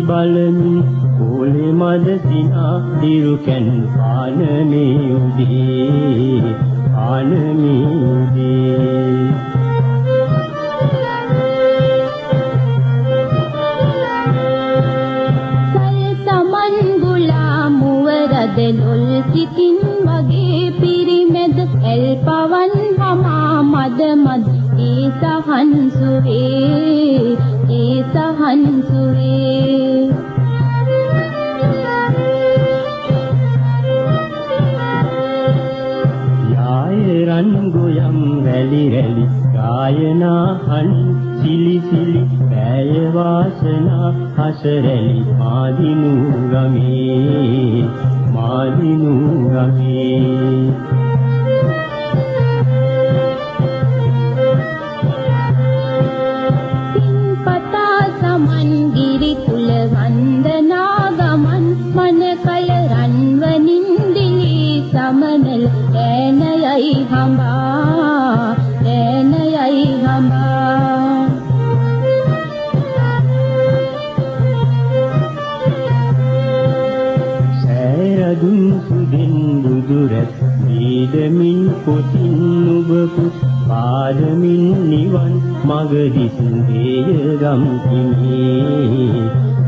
බලමින් ඕලේ මද සිනා දිරු කැන් පානමේ උදේ පානමේ උදේ දෙලොල් සිතින් වගේ පිරිමැද එල් පවන් හමා මද මද ඒ සහන්සුවේ යාය රන් ගොයම් රැලි රැලි ගායනා හන් සිලි සිලි පෑය වාසනා හසරැලි මාදිනු ගමේ මාදිනු ගමේ පින්පතා සමන් ගිරි කුල වන්දනා ගමන් මන කල රන්වනින් දිලී සමනල ඈනයයි හඹා සෑරදුන් සුදින් බුදුරැස් දීදමින් පොතින් නුබපු පාදමින් නිවන් මග දිස් වේයගම් හිමේ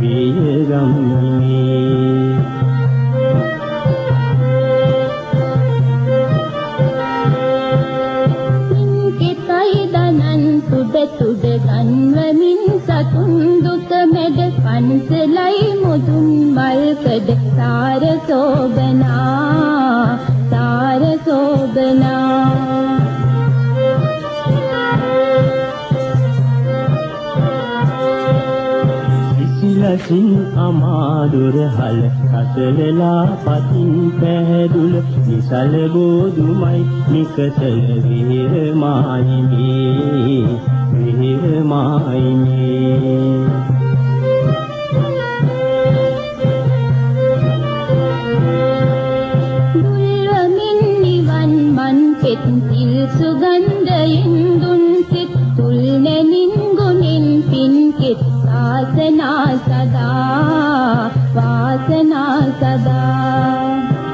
තුඩ ගන්වමින් සතුන් දුක මැඩ පන්සලයි මුදුන් මල්කඩ සාර සෝබනා සිසිලසින් අමාදුර හල කසලලා පතින් පැහැදුල නිසල බෝදුමයි නිකසල වීරමායිමේ දුල්වමින් නිවන් මන් පෙත් සිල් සුගන්ධයෙන් දුන් සිත් තුල් නැනින් ගුණෙන් පින් කෙත් වාසනා සදා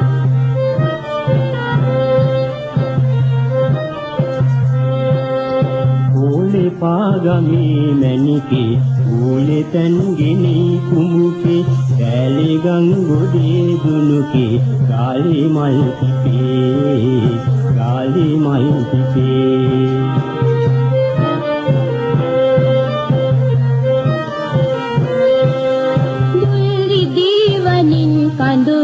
ඕලේ පාගමේ මැණිකේ ඕලේ තන්ගිනි කුමුකේ කැලේ ගංගොඩේ දුනුකේ ගාලේ මල් පිපේ දුල්ලි දීවනින් කඳු